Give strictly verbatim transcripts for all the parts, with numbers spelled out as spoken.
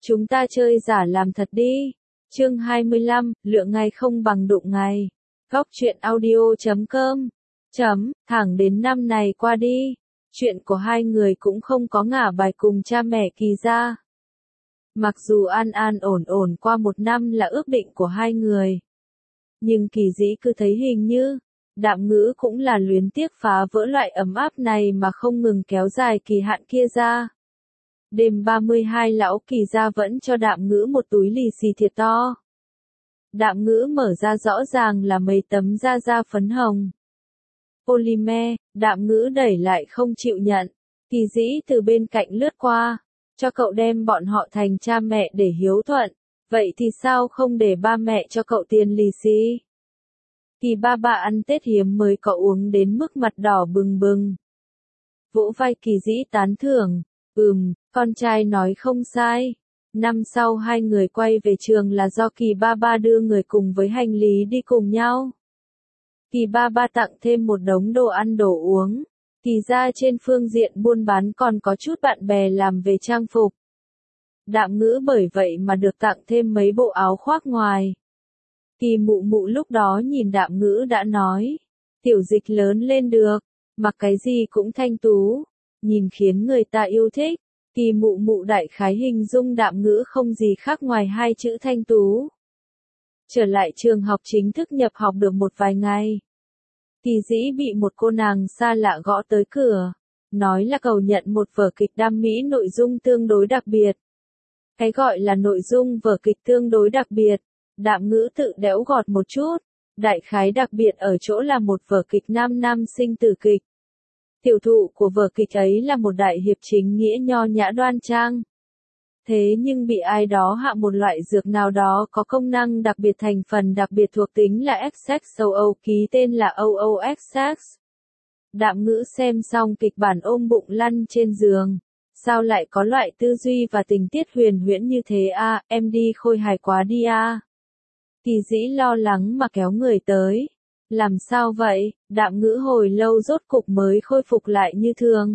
Chúng ta chơi giả làm thật đi. Chương hai mươi lăm, lượng ngày không bằng đụng ngày. Góc truyện audio chấm com. Chấm, thẳng đến năm này qua đi. Chuyện của hai người cũng không có ngả bài cùng cha mẹ Kỳ gia. Mặc dù an an ổn ổn qua một năm là ước định của hai người. Nhưng Kỳ Dĩ cứ thấy hình như, Đạm Ngữ cũng là luyến tiếc phá vỡ loại ấm áp này mà không ngừng kéo dài kỳ hạn kia ra. Đêm ba mươi hai lão Kỳ gia vẫn cho Đạm Ngữ một túi lì xì thiệt to. Đạm Ngữ mở ra rõ ràng là mấy tấm da da phấn hồng. Polymer, Đạm Ngữ đẩy lại không chịu nhận. Kỳ Dĩ từ bên cạnh lướt qua, cho cậu đem bọn họ thành cha mẹ để hiếu thuận. Vậy thì sao không để ba mẹ cho cậu tiền lì xì? Kỳ ba ba ăn Tết hiếm mới có uống đến mức mặt đỏ bừng bừng. Vỗ vai Kỳ Dĩ tán thưởng. Ừm, con trai nói không sai. Năm sau hai người quay về trường là do Kỳ ba ba đưa người cùng với hành lý đi cùng nhau. Kỳ ba ba tặng thêm một đống đồ ăn đồ uống. Kỳ gia trên phương diện buôn bán còn có chút bạn bè làm về trang phục. Đạm Ngữ bởi vậy mà được tặng thêm mấy bộ áo khoác ngoài. Kỳ mụ mụ lúc đó nhìn Đạm Ngữ đã nói. Tiểu Dịch lớn lên được, mặc cái gì cũng thanh tú. Nhìn khiến người ta yêu thích. Kỳ mụ mụ đại khái hình dung Đạm Ngữ không gì khác ngoài hai chữ thanh tú. Trở lại trường học chính thức nhập học được một vài ngày. Kỳ Dĩ bị một cô nàng xa lạ gõ tới cửa. Nói là cầu nhận một vở kịch đam mỹ nội dung tương đối đặc biệt. Cái gọi là nội dung vở kịch tương đối đặc biệt. Đạm Ngữ tự đẽo gọt một chút. Đại khái đặc biệt ở chỗ là một vở kịch nam nam sinh tử kịch. Tiểu thụ của vở kịch ấy là một đại hiệp chính nghĩa nho nhã đoan trang. Thế nhưng bị ai đó hạ một loại dược nào đó có công năng đặc biệt thành phần đặc biệt thuộc tính là ích ích ét o ký tên là o o ích ích. Đạm Ngữ xem xong kịch bản ôm bụng lăn trên giường. Sao lại có loại tư duy và tình tiết huyền huyễn như thế a, em đi khôi hài quá đi a. Kỳ Dĩ lo lắng mà kéo người tới. Làm sao vậy? Đạm Ngữ hồi lâu rốt cục mới khôi phục lại như thường.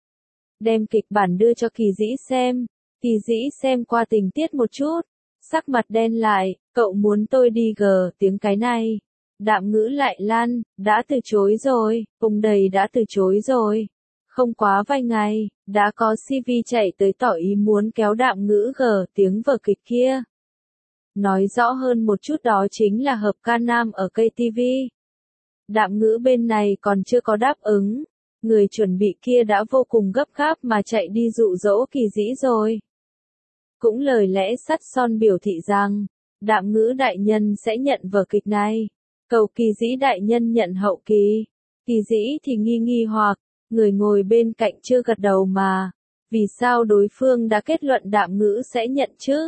Đem kịch bản đưa cho Kỳ Dĩ xem. Kỳ Dĩ xem qua tình tiết một chút. Sắc mặt đen lại, cậu muốn tôi đi gờ tiếng cái này. Đạm Ngữ lại lăn, đã từ chối rồi, cùng đầy đã từ chối rồi. Không quá vài ngày, đã có xê vê chạy tới tỏ ý muốn kéo Đạm Ngữ gờ tiếng vở kịch kia. Nói rõ hơn một chút đó chính là hợp ca nam ở ca tê vê. Đạm Ngữ bên này còn chưa có đáp ứng. Người chuẩn bị kia đã vô cùng gấp gáp mà chạy đi dụ dỗ Kỳ Dĩ rồi. Cũng lời lẽ sắt son biểu thị rằng, Đạm Ngữ đại nhân sẽ nhận vở kịch này. Cầu Kỳ Dĩ đại nhân nhận hậu kỳ. Kỳ Dĩ thì nghi nghi hoặc, người ngồi bên cạnh chưa gật đầu mà. Vì sao đối phương đã kết luận Đạm Ngữ sẽ nhận chứ?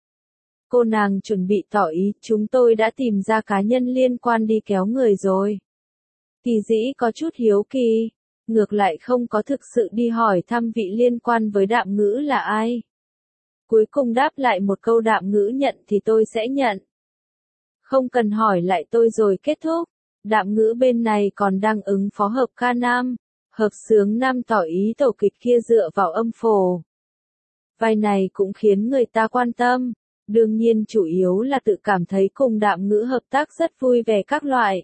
Cô nàng chuẩn bị tỏ ý, chúng tôi đã tìm ra cá nhân liên quan đi kéo người rồi. Kỳ Dĩ có chút hiếu kỳ, ngược lại không có thực sự đi hỏi thăm vị liên quan với Đạm Ngữ là ai. Cuối cùng đáp lại một câu Đạm Ngữ nhận thì tôi sẽ nhận. Không cần hỏi lại tôi rồi kết thúc. Đạm Ngữ bên này còn đang ứng phó hợp ca nam, hợp xướng nam tỏ ý tổ kịch kia dựa vào âm phổ. Vai này cũng khiến người ta quan tâm. Đương nhiên chủ yếu là tự cảm thấy cùng Đạm Ngữ hợp tác rất vui vẻ các loại.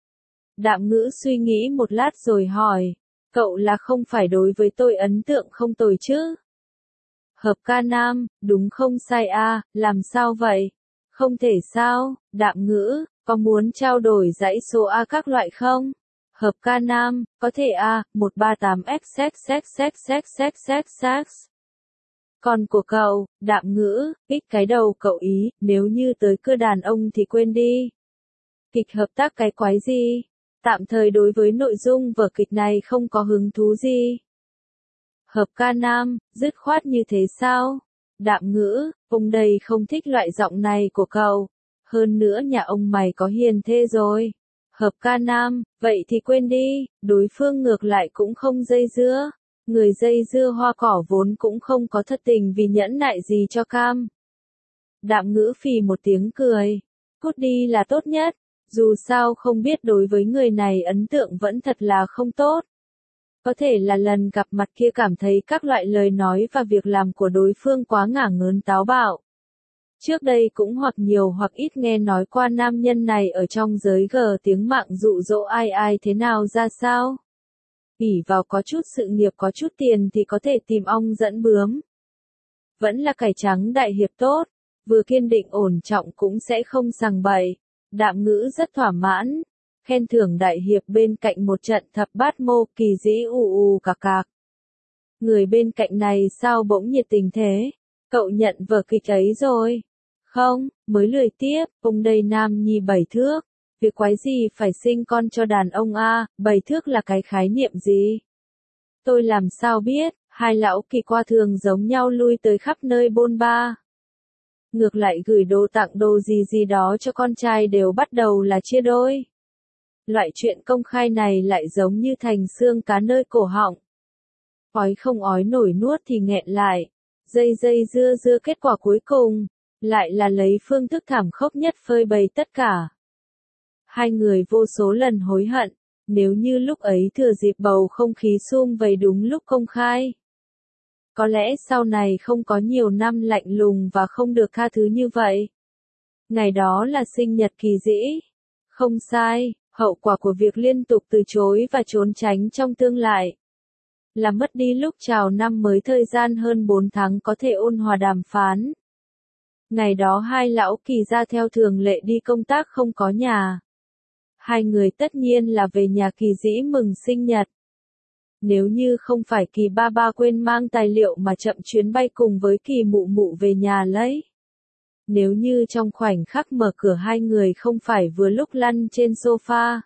Đạm Ngữ suy nghĩ một lát rồi hỏi, cậu là không phải đối với tôi ấn tượng không tồi chứ? Hợp ca nam, đúng không sai a, làm sao vậy? Không thể sao, Đạm Ngữ, có muốn trao đổi dãy số A các loại không? Hợp ca nam, có thể a, một ba tám x x x x x x x. Còn của cậu, Đạm Ngữ, kích cái đầu cậu ý, nếu như tới cưa đàn ông thì quên đi. Kịch hợp tác cái quái gì? Tạm thời đối với nội dung vở kịch này không có hứng thú gì. Hợp ca nam, dứt khoát như thế sao? Đạm Ngữ, ông đây không thích loại giọng này của cậu. Hơn nữa nhà ông mày có hiền thê rồi. Hợp ca nam, vậy thì quên đi, đối phương ngược lại cũng không dây dưa. Người dây dưa hoa cỏ vốn cũng không có thật tình vì nhẫn nại gì cho cam. Đạm Ngữ phì một tiếng cười. Cút đi là tốt nhất. Dù sao không biết đối với người này ấn tượng vẫn thật là không tốt. Có thể là lần gặp mặt kia cảm thấy các loại lời nói và việc làm của đối phương quá ngả ngớn táo bạo. Trước đây cũng hoặc nhiều hoặc ít nghe nói qua nam nhân này ở trong giới gờ tiếng mạng dụ dỗ ai ai thế nào ra sao. ỷ vào có chút sự nghiệp có chút tiền thì có thể tìm ong dẫn bướm. Vẫn là cải trắng đại hiệp tốt, vừa kiên định ổn trọng cũng sẽ không sằng bậy. Đạm Ngữ rất thỏa mãn, khen thưởng đại hiệp bên cạnh một trận thập bát mô kỳ dĩ ù ù cạc cạc. Người bên cạnh này sao bỗng nhiệt tình thế, cậu nhận vở kịch ấy rồi. Không, mới lười tiếp, ông đây nam nhi bảy thước. Việc quái gì phải sinh con cho đàn ông a, bảy thước là cái khái niệm gì? Tôi làm sao biết, hai lão kỳ qua thường giống nhau lui tới khắp nơi bôn ba. Ngược lại gửi đồ tặng đồ gì gì đó cho con trai đều bắt đầu là chia đôi. Loại chuyện công khai này lại giống như thành xương cá nơi cổ họng. Ói không ói nổi nuốt thì nghẹn lại, dây dây dưa dưa kết quả cuối cùng, lại là lấy phương thức thảm khốc nhất phơi bày tất cả. Hai người vô số lần hối hận, nếu như lúc ấy thừa dịp bầu không khí sum vầy đúng lúc công khai. Có lẽ sau này không có nhiều năm lạnh lùng và không được tha thứ như vậy. Ngày đó là sinh nhật Kỳ Dĩ. Không sai, hậu quả của việc liên tục từ chối và trốn tránh trong tương lai là mất đi lúc chào năm mới thời gian hơn bốn tháng có thể ôn hòa đàm phán. Ngày đó hai lão Kỳ ra theo thường lệ đi công tác không có nhà. Hai người tất nhiên là về nhà Kỳ Dĩ mừng sinh nhật. Nếu như không phải Kỳ ba ba quên mang tài liệu mà chậm chuyến bay cùng với Kỳ mụ mụ về nhà lấy. Nếu như trong khoảnh khắc mở cửa hai người không phải vừa lúc lăn trên sofa.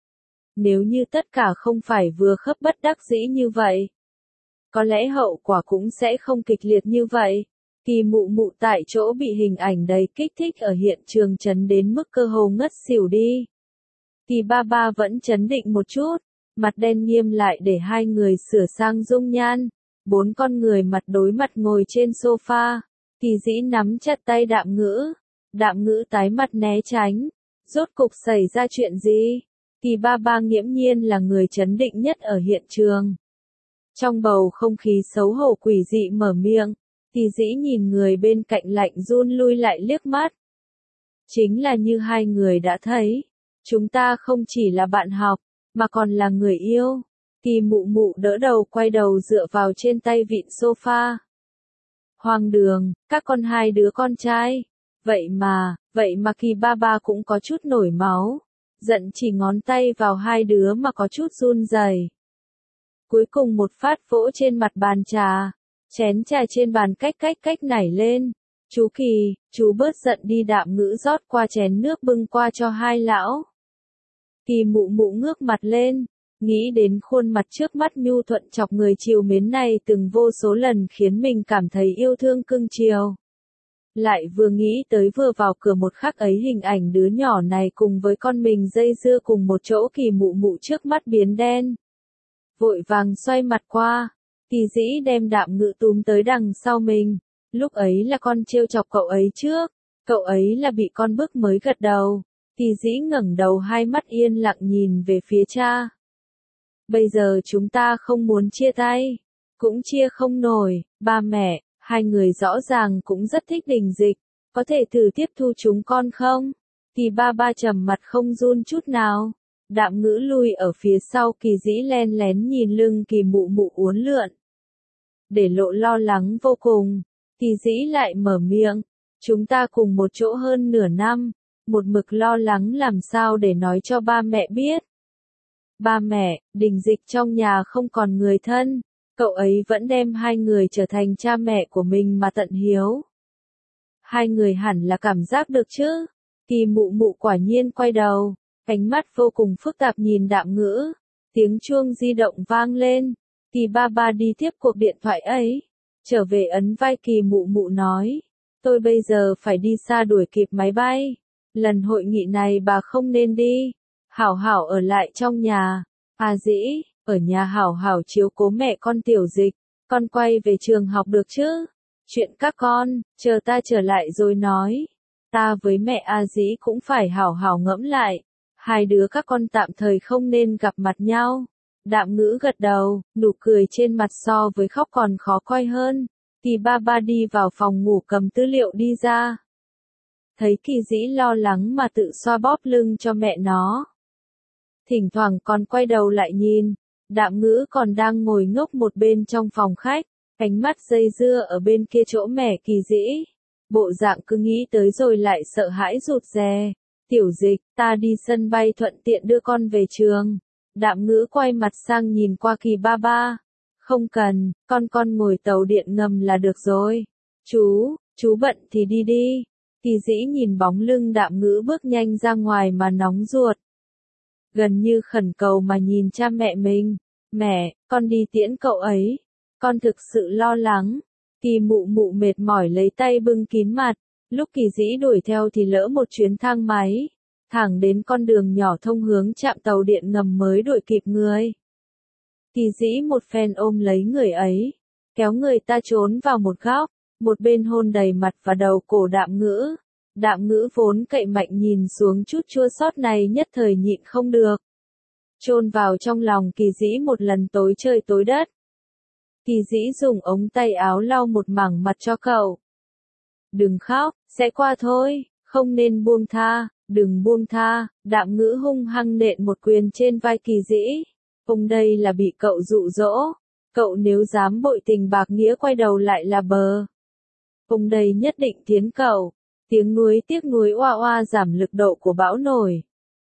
Nếu như tất cả không phải vừa khớp bất đắc dĩ như vậy. Có lẽ hậu quả cũng sẽ không kịch liệt như vậy. Kỳ mụ mụ tại chỗ bị hình ảnh đầy kích thích ở hiện trường chấn đến mức cơ hồ ngất xỉu đi. Kỳ ba ba vẫn chấn định một chút, mặt đen nghiêm lại để hai người sửa sang dung nhan. Bốn con người mặt đối mặt ngồi trên sofa. Kỳ Dĩ nắm chặt tay Đạm Ngữ. Đạm Ngữ tái mặt né tránh. Rốt cục xảy ra chuyện gì? Kỳ ba ba nghiễm nhiên là người chấn định nhất ở hiện trường. Trong bầu không khí xấu hổ quỷ dị mở miệng, Kỳ Dĩ nhìn người bên cạnh lạnh run lui lại liếc mắt. Chính là như hai người đã thấy, chúng ta không chỉ là bạn học, mà còn là người yêu. Kỳ mụ mụ đỡ đầu quay đầu dựa vào trên tay vịn sofa. Hoang đường, các con hai đứa con trai. Vậy mà, vậy mà Kỳ ba ba cũng có chút nổi máu. Giận chỉ ngón tay vào hai đứa mà có chút run rẩy. Cuối cùng một phát vỗ trên mặt bàn trà. Chén trà trên bàn cách cách cách nảy lên. Chú Kỳ, chú bớt giận đi. Đạm Ngữ rót qua chén nước bưng qua cho hai lão. Kỳ mụ mụ ngước mặt lên. Nghĩ đến khuôn mặt trước mắt nhu thuận chọc người chiều mến này từng vô số lần khiến mình cảm thấy yêu thương cưng chiều. Lại vừa nghĩ tới vừa vào cửa một khắc ấy hình ảnh đứa nhỏ này cùng với con mình dây dưa cùng một chỗ. Kỳ mụ mụ trước mắt biến đen. Vội vàng xoay mặt qua. Kỳ Dĩ đem Đạm Ngữ túm tới đằng sau mình. Lúc ấy là con trêu chọc cậu ấy trước. Cậu ấy là bị con bức mới gật đầu. Kỳ Dĩ ngẩng đầu hai mắt yên lặng nhìn về phía cha. Bây giờ chúng ta không muốn chia tay. Cũng chia không nổi. Ba mẹ, hai người rõ ràng cũng rất thích Đình Dịch. Có thể thử tiếp thu chúng con không? Kỳ ba ba trầm mặt không run chút nào. Đạm Ngữ lui ở phía sau. Kỳ Dĩ len lén nhìn lưng Kỳ mụ mụ uốn lượn. Để lộ lo lắng vô cùng. Kỳ Dĩ lại mở miệng. Chúng ta cùng một chỗ hơn nửa năm. Một mực lo lắng làm sao để nói cho ba mẹ biết. Ba mẹ, Đình Dịch trong nhà không còn người thân. Cậu ấy vẫn đem hai người trở thành cha mẹ của mình mà tận hiếu. Hai người hẳn là cảm giác được chứ. Kỳ mụ mụ quả nhiên quay đầu. Ánh mắt vô cùng phức tạp nhìn Đạm Ngữ. Tiếng chuông di động vang lên. Kỳ ba ba đi tiếp cuộc điện thoại ấy. Trở về ấn vai Kỳ mụ mụ nói. Tôi bây giờ phải đi xa đuổi kịp máy bay. Lần hội nghị này bà không nên đi. Hảo hảo ở lại trong nhà. À Dĩ, ở nhà hảo hảo chiếu cố mẹ con Tiểu Dịch. Con quay về trường học được chứ? Chuyện các con, chờ ta trở lại rồi nói. Ta với mẹ A Dĩ cũng phải hảo hảo ngẫm lại. Hai đứa các con tạm thời không nên gặp mặt nhau. Đạm Ngữ gật đầu, nụ cười trên mặt so với khóc còn khó coi hơn. Kỳ ba ba đi vào phòng ngủ cầm tư liệu đi ra. Thấy Kỳ Dĩ lo lắng mà tự xoa bóp lưng cho mẹ nó. Thỉnh thoảng còn quay đầu lại nhìn, Đạm Ngữ còn đang ngồi ngốc một bên trong phòng khách, ánh mắt dây dưa ở bên kia chỗ mẹ Kỳ Dĩ. Bộ dạng cứ nghĩ tới rồi lại sợ hãi rụt rè. Tiểu Dịch, ta đi sân bay thuận tiện đưa con về trường. Đạm Ngữ quay mặt sang nhìn qua Kỳ ba ba. Không cần, con con ngồi tàu điện ngầm là được rồi. Chú, chú bận thì đi đi. Kỳ Dĩ nhìn bóng lưng Đạm Ngữ bước nhanh ra ngoài mà nóng ruột. Gần như khẩn cầu mà nhìn cha mẹ mình. Mẹ, con đi tiễn cậu ấy. Con thực sự lo lắng. Kỳ mụ mụ mệt mỏi lấy tay bưng kín mặt. Lúc Kỳ Dĩ đuổi theo thì lỡ một chuyến thang máy. Thẳng đến con đường nhỏ thông hướng trạm tàu điện ngầm mới đuổi kịp người. Kỳ Dĩ một phen ôm lấy người ấy. Kéo người ta trốn vào một góc. Một bên hôn đầy mặt và đầu cổ Đạm Ngữ. Đạm Ngữ vốn cậy mạnh nhìn xuống chút chua xót này nhất thời nhịn không được. Chôn vào trong lòng Kỳ Dĩ một lần tối trời tối đất. Kỳ Dĩ dùng ống tay áo lau một mảng mặt cho cậu. Đừng khóc, sẽ qua thôi, không nên buông tha, đừng buông tha. Đạm Ngữ hung hăng nện một quyền trên vai Kỳ Dĩ. Ông đây là bị cậu dụ dỗ. Cậu nếu dám bội tình bạc nghĩa quay đầu lại là bờ. Ông đây nhất định tiến cậu. Tiếng nuối tiếc nuối oa oa giảm lực độ của bão nổi.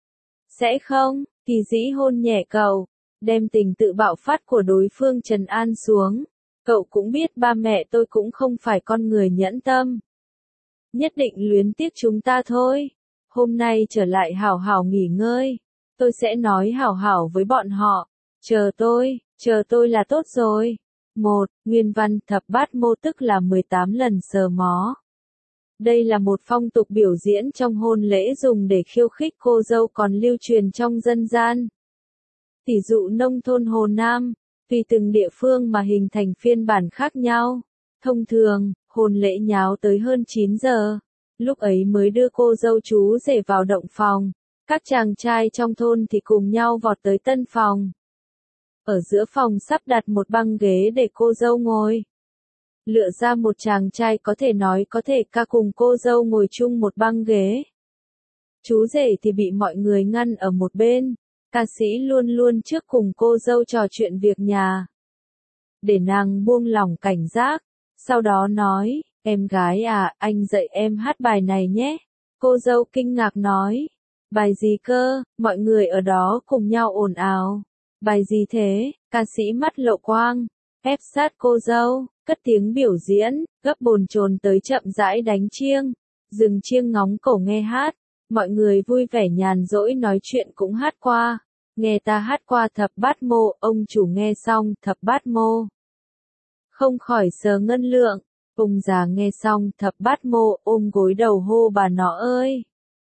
Sẽ không, Kỳ Dĩ hôn nhẹ cậu, đem tình tự bạo phát của đối phương trấn an xuống. Cậu cũng biết ba mẹ tôi cũng không phải con người nhẫn tâm. Nhất định luyến tiếc chúng ta thôi. Hôm nay trở lại hảo hảo nghỉ ngơi. Tôi sẽ nói hảo hảo với bọn họ. Chờ tôi, chờ tôi là tốt rồi. một. Nguyên văn thập bát mô tức là mười tám lần sờ mó. Đây là một phong tục biểu diễn trong hôn lễ dùng để khiêu khích cô dâu còn lưu truyền trong dân gian. Tỷ dụ nông thôn Hồ Nam, tùy từng địa phương mà hình thành phiên bản khác nhau. Thông thường, hôn lễ nháo tới hơn chín giờ. Lúc ấy mới đưa cô dâu chú rể vào động phòng. Các chàng trai trong thôn thì cùng nhau vọt tới tân phòng. Ở giữa phòng sắp đặt một băng ghế để cô dâu ngồi. Lựa ra một chàng trai có thể nói có thể ca cùng cô dâu ngồi chung một băng ghế. Chú rể thì bị mọi người ngăn ở một bên. Ca sĩ luôn luôn trước cùng cô dâu trò chuyện việc nhà. Để nàng buông lỏng cảnh giác. Sau đó nói, em gái à, anh dạy em hát bài này nhé. Cô dâu kinh ngạc nói, bài gì cơ, mọi người ở đó cùng nhau ồn ào. Bài gì thế, ca sĩ mắt lộ quang, ép sát cô dâu, cất tiếng biểu diễn, gấp bồn chồn tới chậm rãi đánh chiêng, dừng chiêng ngóng cổ nghe hát. Mọi người vui vẻ nhàn rỗi nói chuyện cũng hát qua. Nghe ta hát qua thập bát mô, ông chủ nghe xong thập bát mô. Không khỏi sờ ngân lượng, ông già nghe xong thập bát mô ôm gối đầu hô bà nó ơi.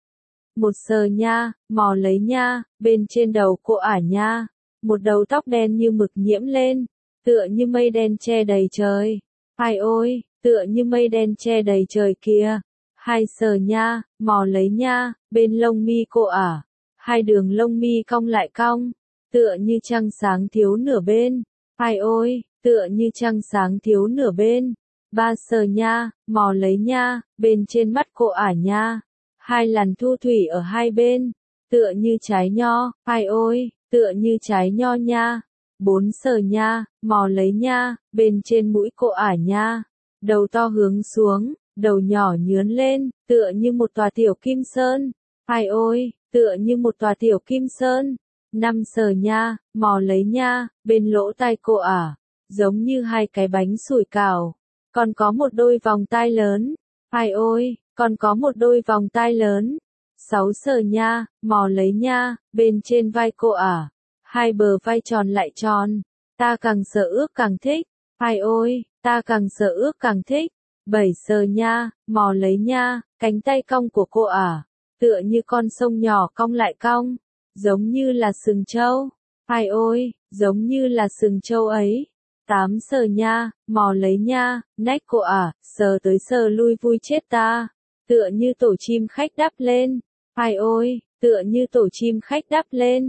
Một sờ nha, mò lấy nha, bên trên đầu cô ả nha. Một đầu tóc đen như mực nhiễm lên, tựa như mây đen che đầy trời. Ai ôi, tựa như mây đen che đầy trời kia. Hai sờ nha, mò lấy nha, bên lông mi cô ả. Hai đường lông mi cong lại cong, tựa như trăng sáng thiếu nửa bên. Ai ôi, tựa như trăng sáng thiếu nửa bên. Ba sờ nha, mò lấy nha, bên trên mắt cô ả nha. Hai làn thu thủy ở hai bên, tựa như trái nho. Ai ôi, tựa như trái nho nha. Bốn sờ nha, mò lấy nha, bên trên mũi cô ả nha. Đầu to hướng xuống, đầu nhỏ nhướn lên, tựa như một tòa tiểu kim sơn. Ai ôi, tựa như một tòa tiểu kim sơn. Năm sờ nha, mò lấy nha, bên lỗ tai cô ả, giống như hai cái bánh sủi cảo. Còn có một đôi vòng tai lớn. Ai ôi, còn có một đôi vòng tai lớn. Sáu sờ nha, mò lấy nha, bên trên vai cô ả. Hai bờ vai tròn lại tròn. Ta càng sợ ước càng thích. Ai ôi, ta càng sợ ước càng thích. Bảy sờ nha, mò lấy nha, cánh tay cong của cô ả. Tựa như con sông nhỏ cong lại cong. Giống như là sừng trâu. Ai ôi, giống như là sừng trâu ấy. Tám sờ nha, mò lấy nha, nách cô ả, sờ tới sờ lui vui chết ta. Tựa như tổ chim khách đáp lên. Ai ôi, tựa như tổ chim khách đáp lên.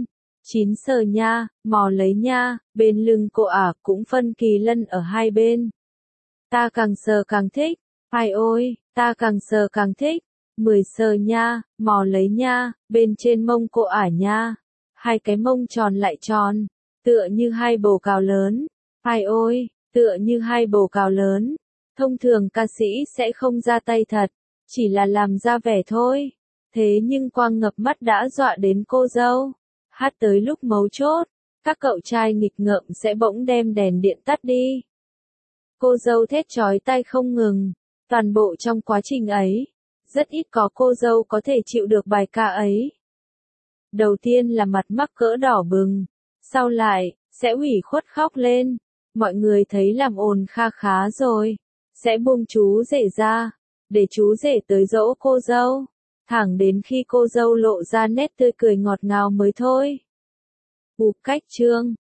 Chín sờ nha, mò lấy nha, bên lưng cô ả cũng phân kỳ lân ở hai bên. Ta càng sờ càng thích, ai ôi, ta càng sờ càng thích. Mười sờ nha, mò lấy nha, bên trên mông cô ả nha. Hai cái mông tròn lại tròn, tựa như hai bồ cào lớn. Ai ôi, tựa như hai bồ cào lớn. Thông thường ca sĩ sẽ không ra tay thật, chỉ là làm ra vẻ thôi. Thế nhưng quang ngập mắt đã dọa đến cô dâu. Hát tới lúc mấu chốt, các cậu trai nghịch ngợm sẽ bỗng đem đèn điện tắt đi. Cô dâu thét chói tai không ngừng, toàn bộ trong quá trình ấy, rất ít có cô dâu có thể chịu được bài ca ấy. Đầu tiên là mặt mắc cỡ đỏ bừng, sau lại, sẽ ủy khuất khóc lên, mọi người thấy làm ồn kha khá rồi, sẽ buông chú rể ra, để chú rể tới dỗ cô dâu, thẳng đến khi cô dâu lộ ra nét tươi cười ngọt ngào mới thôi. Bụp cách chương